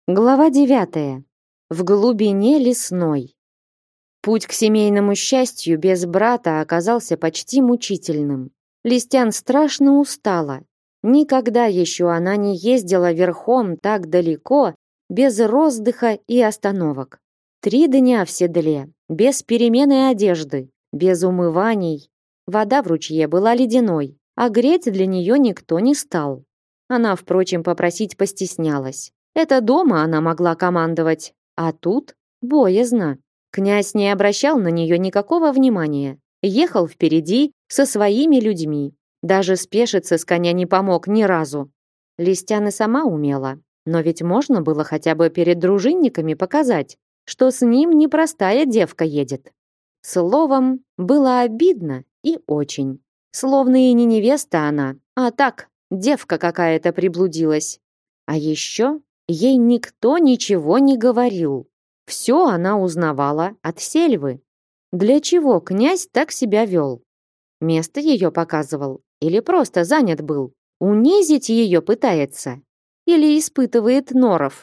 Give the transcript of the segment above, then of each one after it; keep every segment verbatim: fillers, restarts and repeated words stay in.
Глава девятая. В глубине лесной. Путь к семейному счастью без брата оказался почти мучительным. Листян страшно устала. Никогда еще она не ездила верхом так далеко, без роздыха и остановок. Три дня в седле, без перемены одежды, без умываний. Вода в ручье была ледяной, а греть для нее никто не стал. Она, впрочем, попросить постеснялась. Это дома она могла командовать, а тут боязно. Князь не обращал на нее никакого внимания. Ехал впереди со своими людьми. Даже спешиться с коня не помог ни разу. Листян и сама умела. Но ведь можно было хотя бы перед дружинниками показать, что с ним непростая девка едет. Словом, было обидно и очень. Словно и не невеста она, а так, девка какая-то приблудилась. А еще ей никто ничего не говорил. Все она узнавала от Сельвы. Для чего князь так себя вел? Место ее показывал или просто занят был? Унизить ее пытается? Или испытывает норов?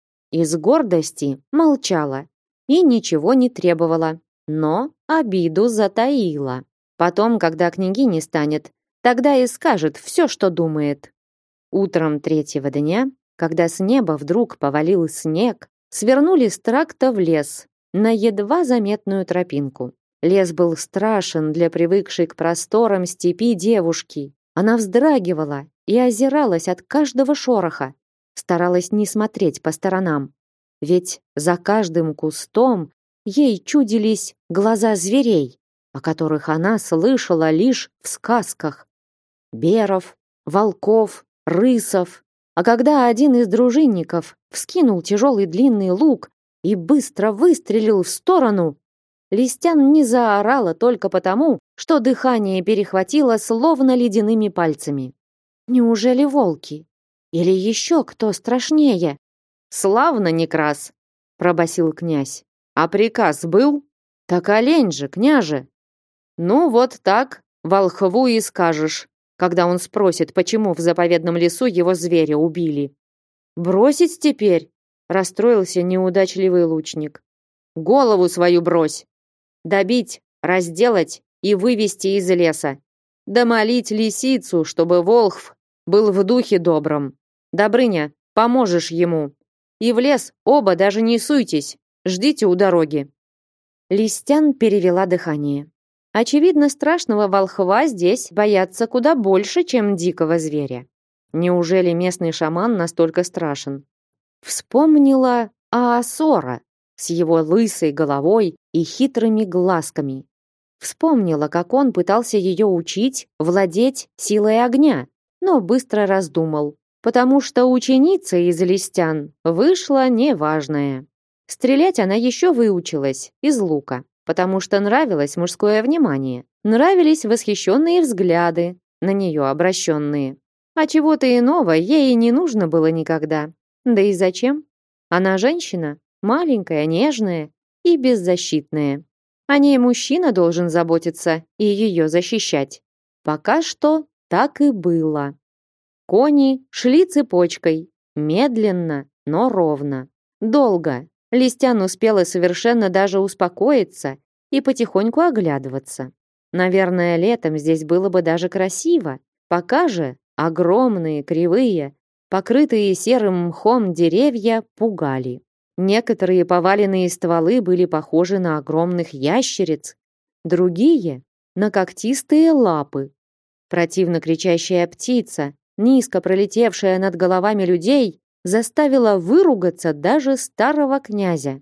Из гордости молчала и ничего не требовала, но обиду затаила. Потом, когда княгини станет, тогда и скажет все, что думает. Утром третьего дня, когда с неба вдруг повалил снег, свернули с тракта в лес, на едва заметную тропинку. Лес был страшен для привыкшей к просторам степи девушки. Она вздрагивала и озиралась от каждого шороха, старалась не смотреть по сторонам. Ведь за каждым кустом ей чудились глаза зверей, о которых она слышала лишь в сказках. Беров, волков, рысов. А когда один из дружинников вскинул тяжелый длинный лук и быстро выстрелил в сторону, Листян не заорала только потому, что дыхание перехватило словно ледяными пальцами. Неужели волки? Или еще кто страшнее? «Славно, Некрас!» — пробасил князь. «А приказ был? Так олень же, княже!» «Ну вот так, волхву и скажешь, когда он спросит, почему в заповедном лесу его зверя убили». «Бросить теперь?» — расстроился неудачливый лучник. «Голову свою брось! Добить, разделать и вывести из леса. Да молить лисицу, чтобы волхв был в духе добром. Добрыня, поможешь ему. И в лес оба даже не суйтесь, ждите у дороги». Листян перевела дыхание. Очевидно, страшного волхва здесь боятся куда больше, чем дикого зверя. Неужели местный шаман настолько страшен? Вспомнила Аасора с его лысой головой и хитрыми глазками. Вспомнила, как он пытался ее учить владеть силой огня, но быстро раздумал, потому что ученица из Листян вышла неважная. Стрелять она еще выучилась из лука, потому что нравилось мужское внимание, нравились восхищенные взгляды, на нее обращенные. А чего-то иного ей не нужно было никогда. Да и зачем? Она женщина, маленькая, нежная и беззащитная. О ней мужчина должен заботиться и ее защищать. Пока что так и было. Кони шли цепочкой, медленно, но ровно. Долго. Листян успела совершенно даже успокоиться и потихоньку оглядываться. Наверное, летом здесь было бы даже красиво. Пока же огромные, кривые, покрытые серым мхом деревья пугали. Некоторые поваленные стволы были похожи на огромных ящериц, другие — на когтистые лапы. Противно кричащая птица, низко пролетевшая над головами людей, заставила выругаться даже старого князя.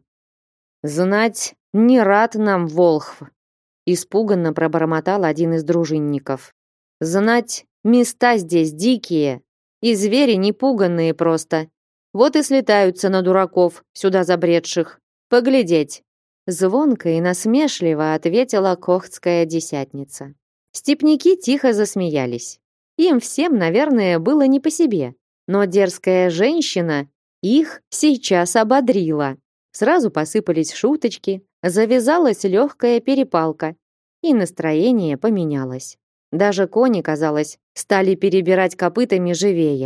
«Знать, не рад нам волхв!» — испуганно пробормотал один из дружинников. «Знать, места здесь дикие, и звери непуганные просто. Вот и слетаются на дураков, сюда забредших. Поглядеть!» Звонко и насмешливо ответила кохтская десятница. Степняки тихо засмеялись. Им всем, наверное, было не по себе. Но дерзкая женщина их сейчас ободрила. Сразу посыпались шуточки, завязалась легкая перепалка, и настроение поменялось. Даже кони, казалось, стали перебирать копытами живее.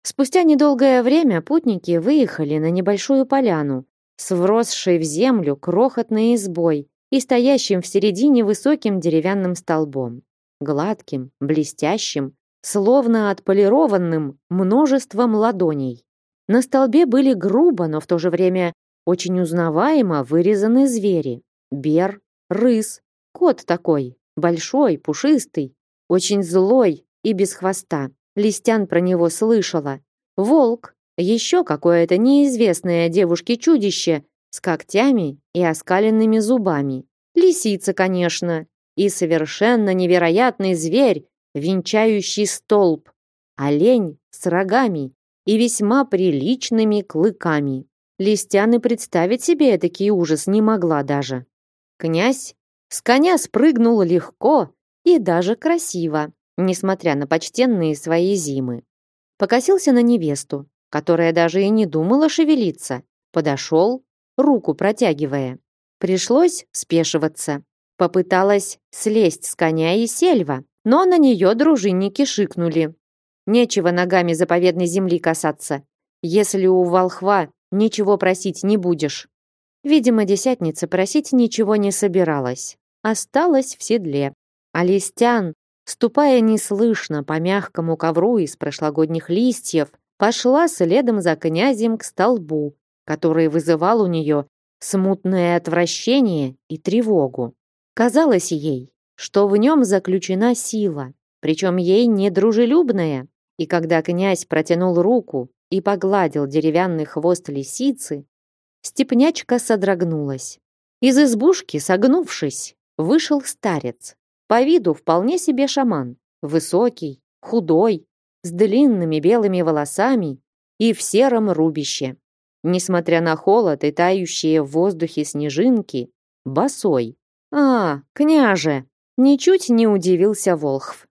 Спустя недолгое время путники выехали на небольшую поляну с вросшей в землю крохотной избой и стоящим в середине высоким деревянным столбом, гладким, блестящим, словно отполированным множеством ладоней. На столбе были грубо, но в то же время очень узнаваемо вырезаны звери: бер, рысь, кот такой, большой, пушистый, очень злой и без хвоста. Листян про него слышала. Волк, еще какое-то неизвестное девушке чудище с когтями и оскаленными зубами. Лисица, конечно, и совершенно невероятный зверь, венчающий столб. Олень с рогами и весьма приличными клыками. Листян и представить себе такой ужас не могла даже. Князь с коня спрыгнул легко и даже красиво, несмотря на почтенные свои зимы. Покосился на невесту, которая даже и не думала шевелиться. Подошел, руку протягивая. Пришлось спешиваться. Попыталась слезть с коня и сельва, но на нее дружинники шикнули. Нечего ногами заповедной земли касаться, если у волхва ничего просить не будешь. Видимо, десятница просить ничего не собиралась. Осталась в седле. А Листян, ступая неслышно по мягкому ковру из прошлогодних листьев, пошла следом за князем к столбу, который вызывал у нее смутное отвращение и тревогу. Казалось ей, что в нем заключена сила, причем ей недружелюбная, и когда князь протянул руку и погладил деревянный хвост лисицы, степнячка содрогнулась. Из избушки, согнувшись, вышел старец, по виду вполне себе шаман, высокий, худой, с длинными белыми волосами и в сером рубище. Несмотря на холод и тающие в воздухе снежинки, босой. «А, княже!» — ничуть не удивился волхв.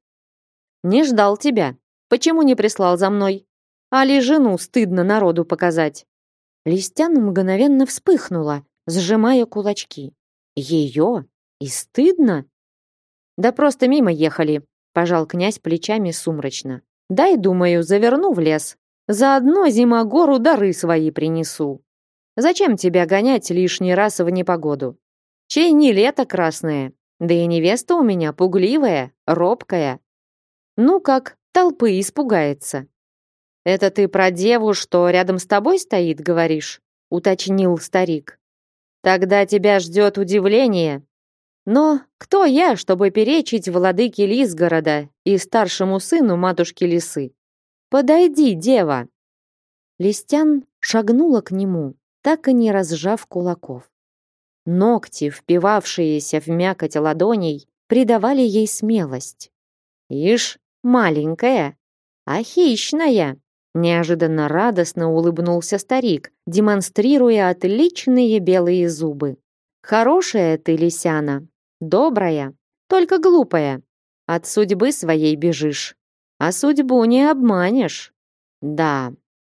«Не ждал тебя. Почему не прислал за мной? Али жену стыдно народу показать?» Листян мгновенно вспыхнула, сжимая кулачки. «Ее? И стыдно?» «Да просто мимо ехали», — пожал князь плечами сумрачно. «Дай, думаю, заверну в лес. Заодно зимогору дары свои принесу. Зачем тебя гонять лишний раз в непогоду? Чей не лето красное, да и невеста у меня пугливая, робкая. Ну как, толпы испугается». «Это ты про деву, что рядом с тобой стоит, говоришь?» — уточнил старик. «Тогда тебя ждет удивление. Но кто я, чтобы перечить владыке Лисгорода и старшему сыну матушки Лисы? Подойди, дева!» Листян шагнула к нему, так и не разжав кулаков. Ногти, впивавшиеся в мякоть ладоней, придавали ей смелость. «Ишь, маленькая, а хищная!» Неожиданно радостно улыбнулся старик, демонстрируя отличные белые зубы. «Хорошая ты, Лисяна, добрая, только глупая. От судьбы своей бежишь, а судьбу не обманешь. Да,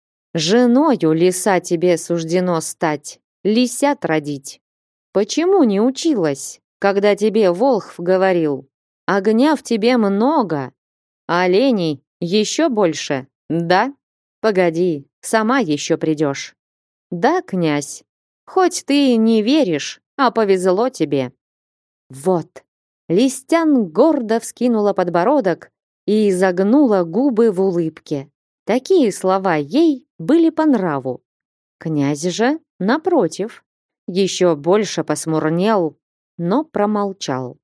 женою лиса тебе суждено стать, лисят родить. Почему не училась, когда тебе волхв говорил? Огня в тебе много, а оленей еще больше, да? Погоди, сама еще придешь. Да, князь, хоть ты не веришь, а повезло тебе». Вот. Листян гордо вскинула подбородок и изогнула губы в улыбке. Такие слова ей были по нраву. Князь же, напротив, еще больше посмурнел, но промолчал.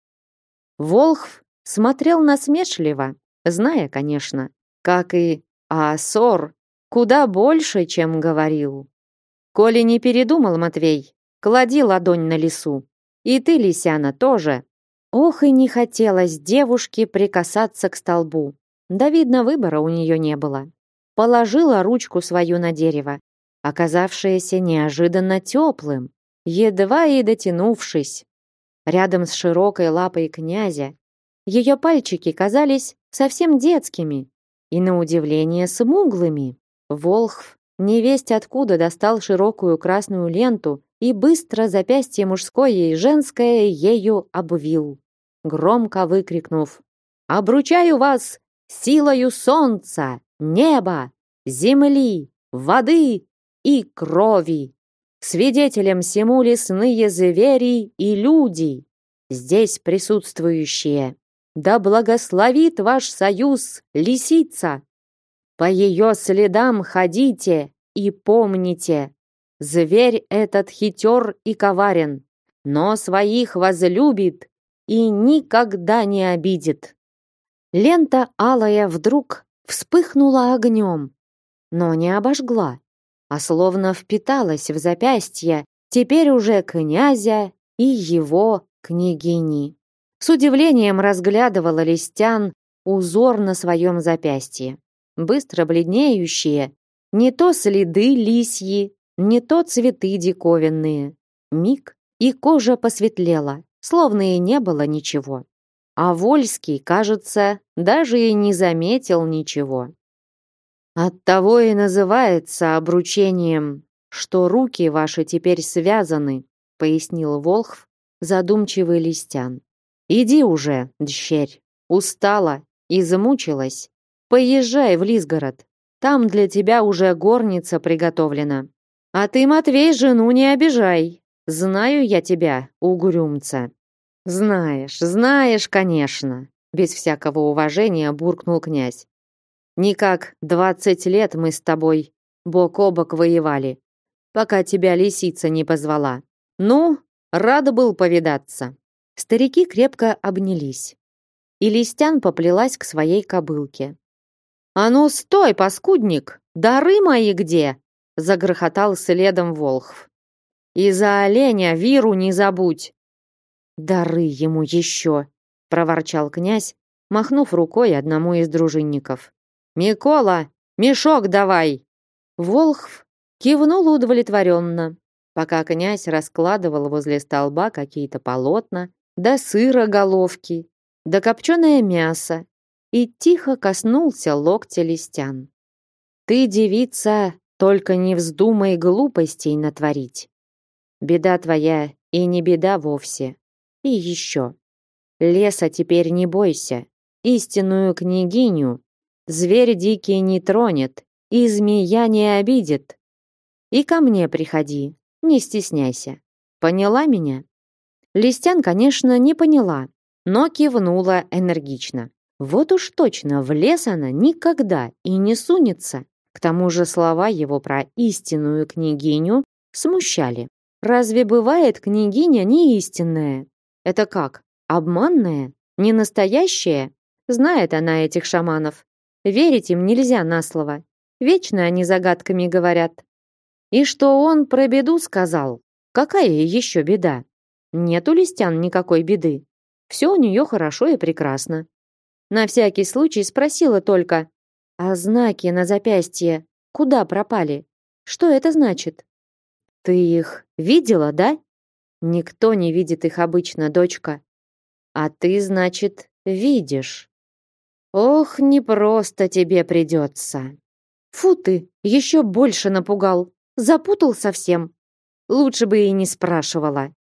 Волхв смотрел насмешливо, зная, конечно, как и Аосор, куда больше, чем говорил. «Коли не передумал, Матвей, клади ладонь на лису. И ты, Лисяна, тоже». Ох, и не хотелось девушке прикасаться к столбу. Да, видно, выбора у нее не было. Положила ручку свою на дерево, оказавшееся неожиданно теплым, едва и дотянувшись. Рядом с широкой лапой князя ее пальчики казались совсем детскими и, на удивление, смуглыми. Волхв невесть откуда достал широкую красную ленту и быстро запястье мужское и женское ею обвил, громко выкрикнув: «Обручаю вас силою солнца, неба, земли, воды и крови. Свидетелем всему лесные звери и люди, здесь присутствующие. Да благословит ваш союз лисица. По ее следам ходите и помните, зверь этот хитер и коварен, но своих возлюбит и никогда не обидит. Лента алая вдруг вспыхнула огнем, но не обожгла, а словно впиталась в запястье теперь уже князя и его княгини. С удивлением разглядывала Листян узор на своем запястье. Быстро бледнеющие, не то следы лисьи, не то цветы диковинные. Миг, и кожа посветлела, словно и не было ничего. А Вольский, кажется, даже и не заметил ничего. Оттого и называется обручением, что руки ваши теперь связаны, пояснил Волхв, задумчивый Листян. Иди уже, дщерь, устала и замучилась. Поезжай в Лизгород, там для тебя уже горница приготовлена. А ты, Матвей, жену не обижай. Знаю я тебя, угрюмца. Знаешь, знаешь, конечно, без всякого уважения буркнул князь. Никак двадцать лет мы с тобой бок о бок воевали, пока тебя лисица не позвала. Ну, рад был повидаться. Старики крепко обнялись, и Листян поплелась к своей кобылке. «А ну стой, паскудник! Дары мои где?» — загрохотал следом Волхв. «И за оленя виру не забудь!» «Дары ему еще!» — проворчал князь, махнув рукой одному из дружинников. «Микола, мешок давай!» Волхв кивнул удовлетворенно, пока князь раскладывал возле столба какие-то полотна, да сыра головки, да копченое мясо, и тихо коснулся локтя Листян. «Ты, девица, только не вздумай глупостей натворить. Беда твоя и не беда вовсе. И еще. Леса теперь не бойся. Истинную княгиню зверь дикий не тронет, и змея не обидит. И ко мне приходи, не стесняйся. Поняла меня?» Листян, конечно, не поняла, но кивнула энергично. Вот уж точно, в лес она никогда и не сунется. К тому же слова его про истинную княгиню смущали. Разве бывает княгиня не истинная? Это как, обманная? Не настоящая? Знает она этих шаманов. Верить им нельзя на слово. Вечно они загадками говорят. И что он про беду сказал? Какая еще беда? Нет у Листян никакой беды. Все у нее хорошо и прекрасно. На всякий случай спросила только, а знаки на запястье куда пропали? Что это значит? Ты их видела, да? Никто не видит их обычно, дочка. А ты, значит, видишь. Ох, непросто тебе придется. Фу ты, еще больше напугал. Запутал совсем. Лучше бы и не спрашивала.